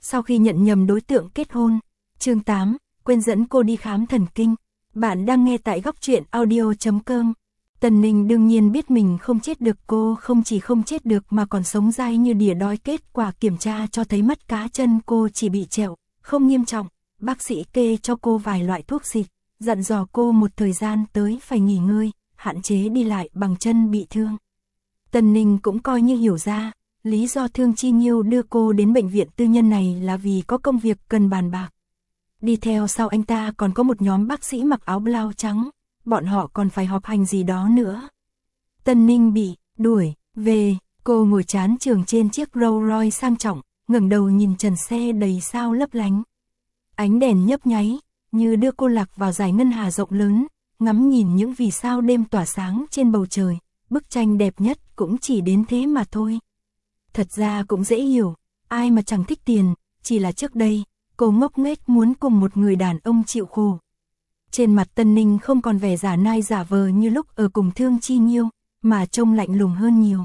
sau khi nhận nhầm đối tượng kết hôn. Chương 8, quên dẫn cô đi khám thần kinh. Bạn đang nghe tại góc truyện audio.com. Tần Ninh đương nhiên biết mình không chết được, cô không chỉ không chết được mà còn sống dai như đỉa đói. Kết quả kiểm tra cho thấy mắt cá chân cô chỉ bị trẹo, không nghiêm trọng. Bác sĩ kê cho cô vài loại thuốc xịt, dặn dò cô một thời gian tới phải nghỉ ngơi, hạn chế đi lại bằng chân bị thương. Tần Ninh cũng coi như hiểu ra, lý do Thương Chi Nhiêu đưa cô đến bệnh viện tư nhân này là vì có công việc cần bàn bạc. Đi theo sau anh ta còn có một nhóm bác sĩ mặc áo blau trắng, bọn họ còn phải họp hành gì đó nữa. Tần Ninh bị đuổi về, cô ngồi chán chường trên chiếc Rolls Royce sang trọng, ngẩng đầu nhìn trần xe đầy sao lấp lánh. Ánh đèn nhấp nháy, như đưa cô lạc vào dải ngân hà rộng lớn, ngắm nhìn những vì sao đêm tỏa sáng trên bầu trời. Bức tranh đẹp nhất cũng chỉ đến thế mà thôi. Thật ra cũng dễ hiểu, ai mà chẳng thích tiền, chỉ là trước đây, cô ngốc nghếch muốn cùng một người đàn ông chịu khổ. Trên mặt Tần Ninh không còn vẻ giả nai giả vờ như lúc ở cùng Thương Chi Nhiêu, mà trông lạnh lùng hơn nhiều.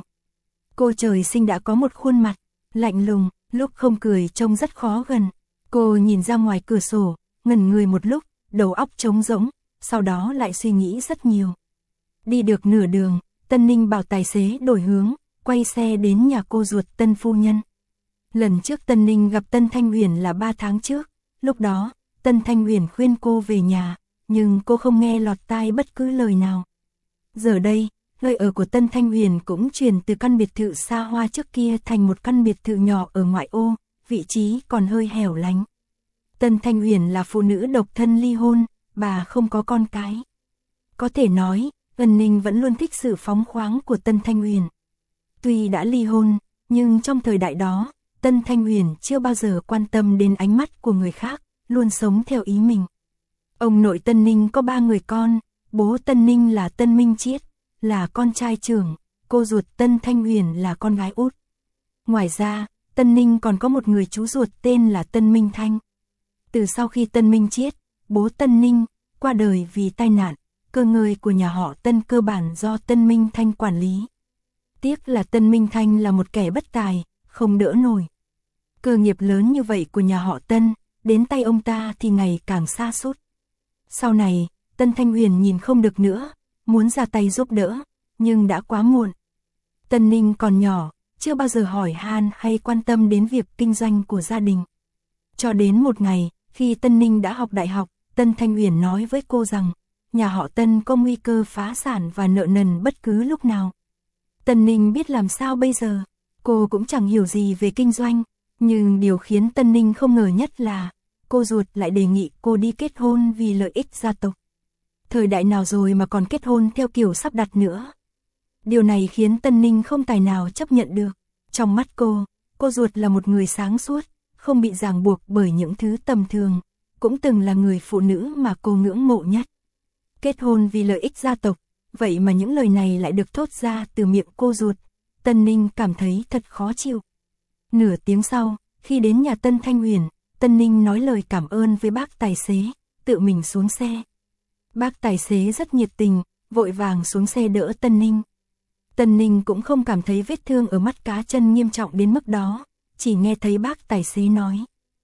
Cô trời sinh đã có một khuôn mặt, lạnh lùng, lúc không cười trông rất khó gần. Cô nhìn ra ngoài cửa sổ, ngẩn người một lúc, đầu óc trống rỗng, sau đó lại suy nghĩ rất nhiều. Đi được nửa đường, Tần Ninh bảo tài xế đổi hướng, quay xe đến nhà cô ruột Tân phu nhân. Lần trước Tần Ninh gặp Tân Thanh Huyền là 3 tháng trước, lúc đó, Tân Thanh Huyền khuyên cô về nhà, nhưng cô không nghe lọt tai bất cứ lời nào. Giờ đây, nơi ở của Tân Thanh Huyền cũng chuyển từ căn biệt thự xa hoa trước kia thành một căn biệt thự nhỏ ở ngoại ô, vị trí còn hơi hẻo lánh. Tân Thanh Huyền là phụ nữ độc thân ly hôn, bà không có con cái. Có thể nói, Tần Ninh vẫn luôn thích sự phóng khoáng của Tân Thanh Huyền. Tuy đã ly hôn, nhưng trong thời đại đó, Tân Thanh Huyền chưa bao giờ quan tâm đến ánh mắt của người khác, luôn sống theo ý mình. Ông nội Tân Ninh có 3 người con, bố Tân Ninh là Tân Minh Chiết, là con trai trưởng, cô ruột Tân Thanh Huyền là con gái út. Ngoài ra, Tân Ninh còn có một người chú ruột tên là Tân Minh Thanh. Từ sau khi Tân Minh Chiết, bố Tân Ninh, qua đời vì tai nạn, cơ ngơi của nhà họ Tân cơ bản do Tân Minh Thanh quản lý. Tiếc là Tân Minh Thanh là một kẻ bất tài, không đỡ nổi. Cơ nghiệp lớn như vậy của nhà họ Tân, đến tay ông ta thì ngày càng sa sút. Sau này, Tân Thanh Huyền nhìn không được nữa, muốn ra tay giúp đỡ, nhưng đã quá muộn. Tân Ninh còn nhỏ, chưa bao giờ hỏi han hay quan tâm đến việc kinh doanh của gia đình. Cho đến một ngày, khi Tân Ninh đã học đại học, Tân Thanh Huyền nói với cô rằng, nhà họ Tân có nguy cơ phá sản và nợ nần bất cứ lúc nào. Tân Ninh biết làm sao bây giờ, cô cũng chẳng hiểu gì về kinh doanh, nhưng điều khiến Tân Ninh không ngờ nhất là, cô ruột lại đề nghị cô đi kết hôn vì lợi ích gia tộc. Thời đại nào rồi mà còn kết hôn theo kiểu sắp đặt nữa. Điều này khiến Tân Ninh không tài nào chấp nhận được. Trong mắt cô ruột là một người sáng suốt, không bị ràng buộc bởi những thứ tầm thường, cũng từng là người phụ nữ mà cô ngưỡng mộ nhất. Kết hôn vì lợi ích gia tộc, vậy mà những lời này lại được thốt ra từ miệng cô ruột. Tân Ninh cảm thấy thật khó chịu. Nửa tiếng sau, khi đến nhà Tân Thanh Huyền, Tân Ninh nói lời cảm ơn với bác tài xế, tự mình xuống xe. Bác tài xế rất nhiệt tình, vội vàng xuống xe đỡ Tân Ninh. Tân Ninh cũng không cảm thấy vết thương ở mắt cá chân nghiêm trọng đến mức đó, chỉ nghe thấy bác tài xế nói.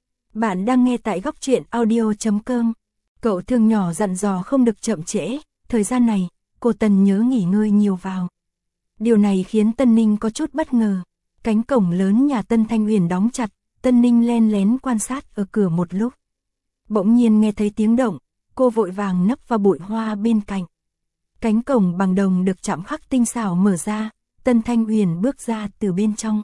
Bạn đang nghe tại góc truyện audio.com. Cậu thương nhỏ dặn dò không được chậm trễ, thời gian này, cô Tân nhớ nghỉ ngơi nhiều vào. Điều này khiến Tân Ninh có chút bất ngờ. Cánh cổng lớn nhà Tân Thanh Huyền đóng chặt, Tân Ninh len lén quan sát ở cửa một lúc. Bỗng nhiên nghe thấy tiếng động, cô vội vàng nấp vào bụi hoa bên cạnh. Cánh cổng bằng đồng được chạm khắc tinh xảo mở ra, Tân Thanh Huyền bước ra từ bên trong.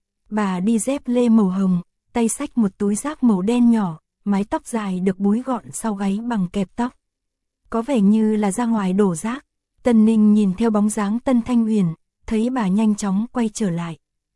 Bà đi dép lê màu hồng, tay xách một túi rác màu đen nhỏ, mái tóc dài được búi gọn sau gáy bằng kẹp tóc. Có vẻ như là ra ngoài đổ rác. Tân Ninh nhìn theo bóng dáng Tân Thanh Huyền, thấy bà nhanh chóng quay trở lại.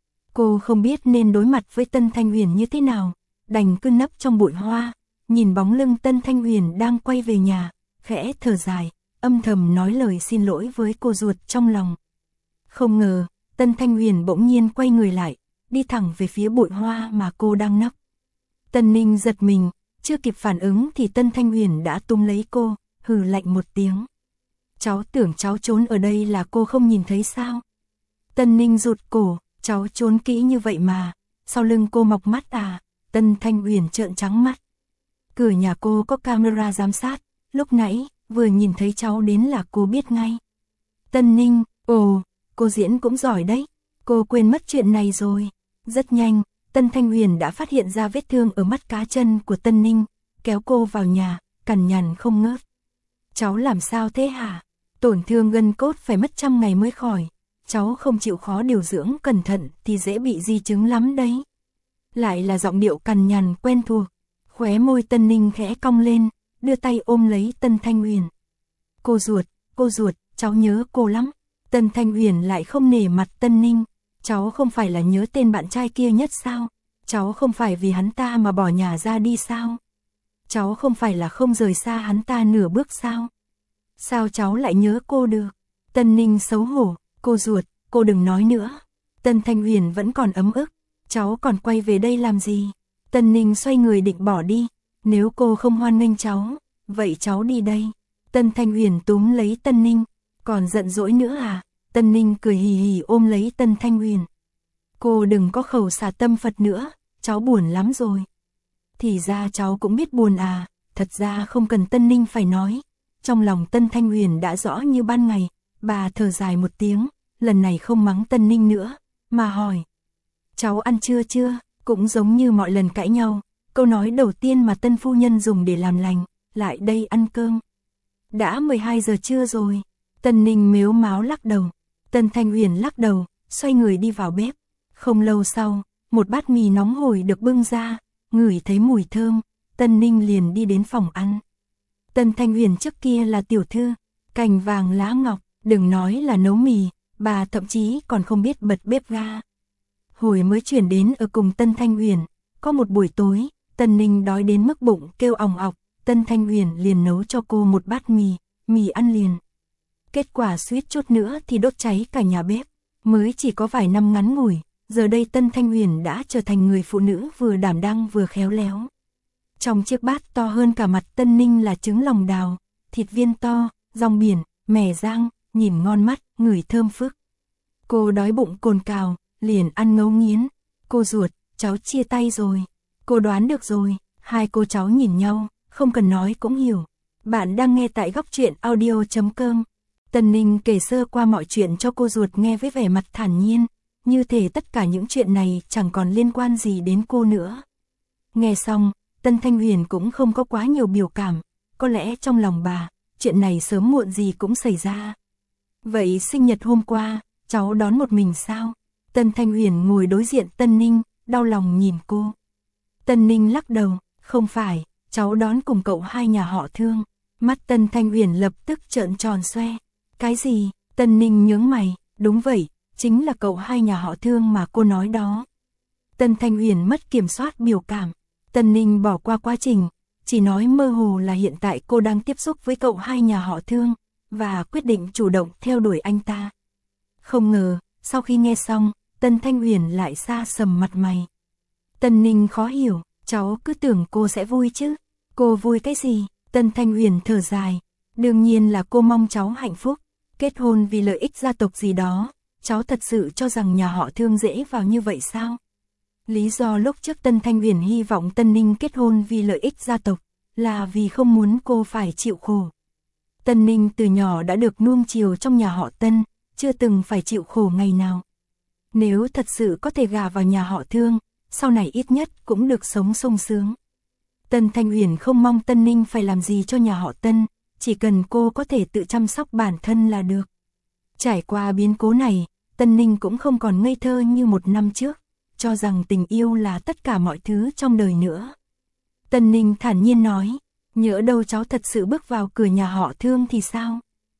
Cô không biết nên đối mặt với Tân Thanh Huyền như thế nào, đành cứ nấp trong bụi hoa, nhìn bóng lưng Tân Thanh Huyền đang quay về nhà, khẽ thở dài, âm thầm nói lời xin lỗi với cô ruột trong lòng. Không ngờ, Tân Thanh Huyền bỗng nhiên quay người lại, đi thẳng về phía bụi hoa mà cô đang nấp. Tân Ninh giật mình, chưa kịp phản ứng thì Tân Thanh Huyền đã túm lấy cô, hừ lạnh một tiếng. Cháu tưởng cháu trốn ở đây là cô không nhìn thấy sao? Tân Ninh rụt cổ, cháu trốn kỹ như vậy mà, sau lưng cô mọc mắt à? Tân Thanh Uyển trợn trắng mắt. Cửa nhà cô có camera giám sát, lúc nãy, vừa nhìn thấy cháu đến là cô biết ngay. Tân Ninh, ồ, cô diễn cũng giỏi đấy, cô quên mất chuyện này rồi. Rất nhanh, Tân Thanh Uyển đã phát hiện ra vết thương ở mắt cá chân của Tân Ninh, kéo cô vào nhà, cằn nhằn không ngớt. Cháu làm sao thế hả? Tổn thương gân cốt phải mất 100 ngày mới khỏi. Cháu không chịu khó điều dưỡng cẩn thận thì dễ bị di chứng lắm đấy. Lại là giọng điệu cằn nhằn quen thuộc. Khóe môi Tân Ninh khẽ cong lên, đưa tay ôm lấy Tân Thanh Uyển. Cô ruột, cháu nhớ cô lắm. Tân Thanh Uyển lại không nể mặt Tân Ninh. Cháu không phải là nhớ tên bạn trai kia nhất sao? Cháu không phải vì hắn ta mà bỏ nhà ra đi sao? Cháu không phải là không rời xa hắn ta nửa bước sao? Sao cháu lại nhớ cô được? Tân Ninh xấu hổ, cô ruột, cô đừng nói nữa. Tân Thanh Uyển vẫn còn ấm ức, cháu còn quay về đây làm gì? Tân Ninh xoay người định bỏ đi, nếu cô không hoan nghênh cháu, vậy cháu đi đây. Tân Thanh Uyển túm lấy Tân Ninh, còn giận dỗi nữa à? Tân Ninh cười hì hì ôm lấy Tân Thanh Uyển. Cô đừng có khẩu xả tâm Phật nữa, cháu buồn lắm rồi. Thì ra cháu cũng biết buồn à, thật ra không cần Tân Ninh phải nói. Trong lòng Tân Thanh Uyển đã rõ như ban ngày, bà thở dài một tiếng, lần này không mắng Tân Ninh nữa, mà hỏi. Cháu ăn chưa? Cũng giống như mọi lần cãi nhau, câu nói đầu tiên mà Tân phu nhân dùng để làm lành, lại đây ăn cơm. Đã 12 giờ trưa rồi. Tân Ninh mếu máo lắc đầu. Tân Thanh Uyển lắc đầu, xoay người đi vào bếp. Không lâu sau, một bát mì nóng hổi được bưng ra, ngửi thấy mùi thơm, Tân Ninh liền đi đến phòng ăn. Tân Thanh Uyển trước kia là tiểu thư, cành vàng lá ngọc, đừng nói là nấu mì, bà thậm chí còn không biết bật bếp ga. Hồi mới chuyển đến ở cùng Tân Thanh Uyển, có một buổi tối, Tân Ninh đói đến mức bụng kêu òng ọc, Tân Thanh Uyển liền nấu cho cô một bát mì ăn liền. Kết quả suýt chút nữa thì đốt cháy cả nhà bếp, mới chỉ có vài năm ngắn ngủi, giờ đây Tân Thanh Uyển đã trở thành người phụ nữ vừa đảm đang vừa khéo léo. Trong chiếc bát to hơn cả mặt Tân Ninh là trứng lòng đào, thịt viên to, rong biển, mè rang, nhìn ngon mắt, ngửi thơm phức. Cô đói bụng cồn cào, liền ăn ngấu nghiến. Cô ruột, cháu chia tay rồi. Cô đoán được rồi. Hai cô cháu nhìn nhau, không cần nói cũng hiểu. Bạn đang nghe tại góc truyện audio.com. Tân Ninh kể sơ qua mọi chuyện cho cô ruột nghe với vẻ mặt thản nhiên, như thể tất cả những chuyện này chẳng còn liên quan gì đến cô nữa. Nghe xong, Tân Thanh Uyển cũng không có quá nhiều biểu cảm, có lẽ trong lòng bà, chuyện này sớm muộn gì cũng xảy ra. Vậy sinh nhật hôm qua, cháu đón một mình sao? Tân Thanh Uyển ngồi đối diện Tân Ninh, đau lòng nhìn cô. Tân Ninh lắc đầu, không phải, cháu đón cùng cậu hai nhà họ Thương. Mắt Tân Thanh Uyển lập tức trợn tròn xoe. Cái gì? Tân Ninh nhướng mày, đúng vậy, chính là cậu hai nhà họ Thương mà cô nói đó. Tân Thanh Uyển mất kiểm soát biểu cảm. Tân Ninh bỏ qua quá trình, chỉ nói mơ hồ là hiện tại cô đang tiếp xúc với cậu hai nhà họ Thương, và quyết định chủ động theo đuổi anh ta. Không ngờ, sau khi nghe xong, Tân Thanh Uyển lại xa sầm mặt mày. Tân Ninh khó hiểu, cháu cứ tưởng cô sẽ vui chứ. Cô vui cái gì? Tân Thanh Uyển thở dài. Đương nhiên là cô mong cháu hạnh phúc, kết hôn vì lợi ích gia tộc gì đó. Cháu thật sự cho rằng nhà họ Thương dễ vào như vậy sao? Lý do lúc trước Tân Thanh Uyển hy vọng Tân Ninh kết hôn vì lợi ích gia tộc, là vì không muốn cô phải chịu khổ. Tân Ninh từ nhỏ đã được nuông chiều trong nhà họ Tân, chưa từng phải chịu khổ ngày nào. Nếu thật sự có thể gả vào nhà họ Thương, sau này ít nhất cũng được sống sung sướng. Tân Thanh Uyển không mong Tân Ninh phải làm gì cho nhà họ Tân, chỉ cần cô có thể tự chăm sóc bản thân là được. Trải qua biến cố này, Tân Ninh cũng không còn ngây thơ như một năm trước, cho rằng tình yêu là tất cả mọi thứ trong đời nữa. Tân Ninh thản nhiên nói, nhỡ đâu cháu thật sự bước vào cửa nhà họ Thương thì sao?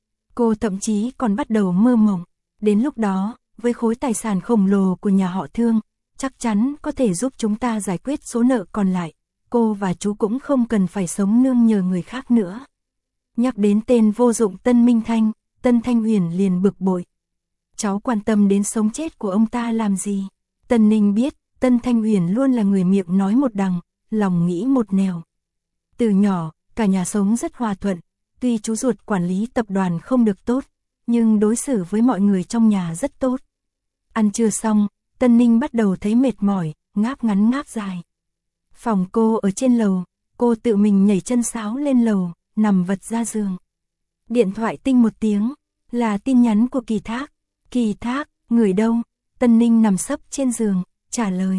Cô thậm chí còn bắt đầu mơ mộng, đến lúc đó, với khối tài sản khổng lồ của nhà họ Thương, chắc chắn có thể giúp chúng ta giải quyết số nợ còn lại, cô và chú cũng không cần phải sống nương nhờ người khác nữa. Nhắc đến tên vô dụng Tân Minh Thanh, Tân Thanh Uyển liền bực bội. Cháu quan tâm đến sống chết của ông ta làm gì? Tân Ninh biết, Tân Thanh Uyển luôn là người miệng nói một đằng, lòng nghĩ một nẻo. Từ nhỏ, cả nhà sống rất hòa thuận, tuy chú ruột quản lý tập đoàn không được tốt, nhưng đối xử với mọi người trong nhà rất tốt. Ăn trưa xong, Tân Ninh bắt đầu thấy mệt mỏi, ngáp ngắn ngáp dài. Phòng cô ở trên lầu, cô tự mình nhảy chân sáo lên lầu, nằm vật ra giường. Điện thoại tinh một tiếng, là tin nhắn của Kỳ Thác. Kỳ Thác, người đâu? Tân Ninh nằm sấp trên giường, trả lời.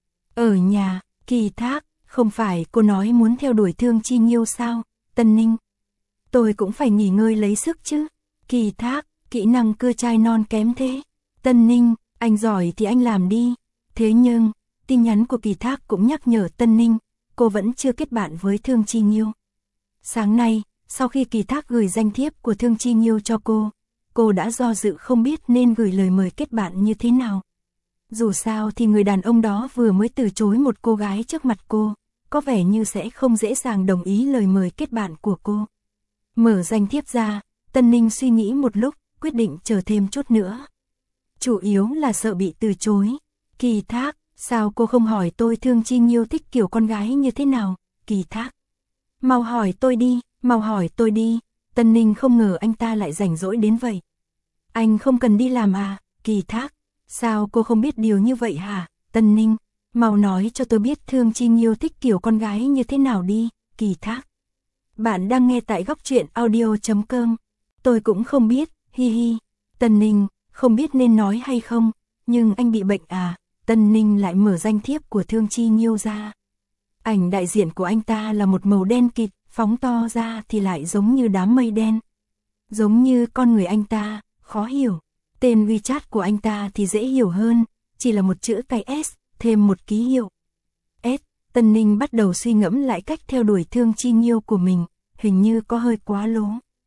Ở nhà. Kỳ Thác, không phải cô nói muốn theo đuổi Thương Chi Nghiêu sao? Tân Ninh. Tôi cũng phải nghỉ ngơi lấy sức chứ. Kỳ Thác, kỹ năng cưa chai non kém thế. Tân Ninh, anh giỏi thì anh làm đi. Thế nhưng, tin nhắn của Kỳ Thác cũng nhắc nhở Tân Ninh, cô vẫn chưa kết bạn với Thương Chi Nghiêu. Sáng nay, sau khi Kỳ Thác gửi danh thiếp của Thương Chi Nghiêu cho cô đã do dự không biết nên gửi lời mời kết bạn như thế nào. Dù sao thì người đàn ông đó vừa mới từ chối một cô gái trước mặt cô, có vẻ như sẽ không dễ dàng đồng ý lời mời kết bạn của cô. Mở danh thiếp ra, Tân Ninh suy nghĩ một lúc, quyết định chờ thêm chút nữa. Chủ yếu là sợ bị từ chối. Kỳ Thác, sao cô không hỏi tôi Thương Chi Nghiêu thích kiểu con gái như thế nào? Kỳ Thác. Mau hỏi tôi đi, mau hỏi tôi đi. Tân Ninh không ngờ anh ta lại rảnh rỗi đến vậy. Anh không cần đi làm à? Kỳ Thác. Sao cô không biết điều như vậy hả? Tân Ninh. Mau nói cho tôi biết Thương Chi Nghiêu thích kiểu con gái như thế nào đi. Kỳ Thác. Bạn đang nghe tại góc truyện audio.com. Tôi cũng không biết, hi hi. Tân Ninh, không biết nên nói hay không, nhưng anh bị bệnh à? Tân Ninh lại mở danh thiếp của Thương Chi Nghiêu ra. Ảnh đại diện của anh ta là một màu đen kịt, phóng to ra thì lại giống như đám mây đen. Giống như con người anh ta, khó hiểu. Tên WeChat của anh ta thì dễ hiểu hơn, chỉ là một chữ cái S, thêm một ký hiệu. S, Tân Ninh bắt đầu suy ngẫm lại cách theo đuổi Thương Chi Nghiêu của mình, hình như có hơi quá lố.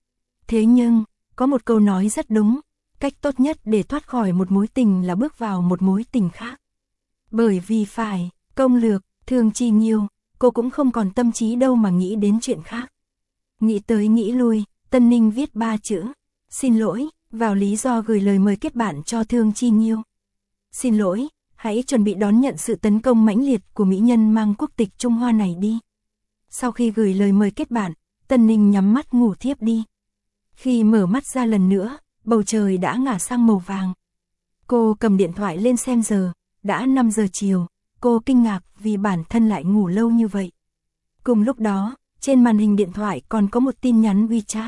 Thế nhưng, có một câu nói rất đúng, cách tốt nhất để thoát khỏi một mối tình là bước vào một mối tình khác. Bởi vì phải, công lược, Thương Chi Nghiêu, cô cũng không còn tâm trí đâu mà nghĩ đến chuyện khác. Nghĩ tới nghĩ lui, Tân Ninh viết 3 chữ, xin lỗi, vào lý do gửi lời mời kết bạn cho Thương Chi Nghiêu. Xin lỗi, hãy chuẩn bị đón nhận sự tấn công mãnh liệt của mỹ nhân mang quốc tịch Trung Hoa này đi. Sau khi gửi lời mời kết bạn, Tân Ninh nhắm mắt ngủ thiếp đi. Khi mở mắt ra lần nữa, bầu trời đã ngả sang màu vàng. Cô cầm điện thoại lên xem giờ, đã 5 giờ chiều, cô kinh ngạc vì bản thân lại ngủ lâu như vậy. Cùng lúc đó, trên màn hình điện thoại còn có một tin nhắn WeChat.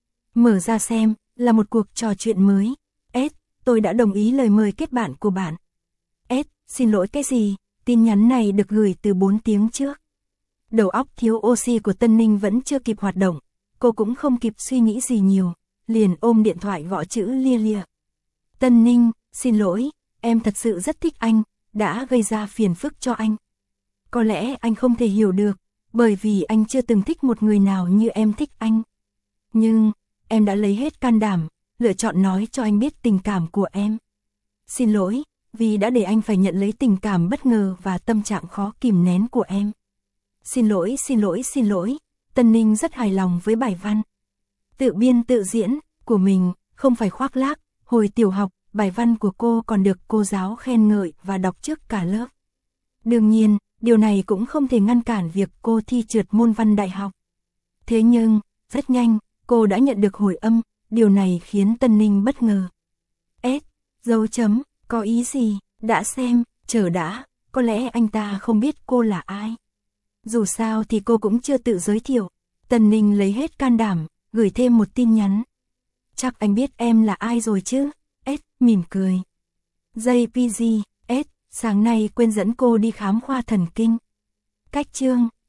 Mở ra xem, là một cuộc trò chuyện mới. S, tôi đã đồng ý lời mời kết bạn của bạn. S, xin lỗi cái gì? Tin nhắn này được gửi từ 4 tiếng trước. Đầu óc thiếu oxy của Tân Ninh vẫn chưa kịp hoạt động, cô cũng không kịp suy nghĩ gì nhiều, liền ôm điện thoại gõ chữ lia lịa. Tân Ninh, xin lỗi, em thật sự rất thích anh, đã gây ra phiền phức cho anh. Có lẽ anh không thể hiểu được, bởi vì anh chưa từng thích một người nào như em thích anh. Nhưng, em đã lấy hết can đảm, lựa chọn nói cho anh biết tình cảm của em. Xin lỗi, vì đã để anh phải nhận lấy tình cảm bất ngờ và tâm trạng khó kìm nén của em. Xin lỗi, xin lỗi, xin lỗi. Tân Ninh rất hài lòng với bài văn tự biên tự diễn của mình, không phải khoác lác. Hồi tiểu học, bài văn của cô còn được cô giáo khen ngợi và đọc trước cả lớp. Đương nhiên, điều này cũng không thể ngăn cản việc cô thi trượt môn văn đại học. Thế nhưng, rất nhanh, cô đã nhận được hồi âm, điều này khiến Tân Ninh bất ngờ. S, dấu chấm, có ý gì? Đã xem, chờ đã, có lẽ anh ta không biết cô là ai. Dù sao thì cô cũng chưa tự giới thiệu. Tân Ninh lấy hết can đảm, gửi thêm một tin nhắn. Chắc anh biết em là ai rồi chứ? S, mỉm cười. JPG, S, sáng nay quên dẫn cô đi khám khoa thần kinh. Cách chương,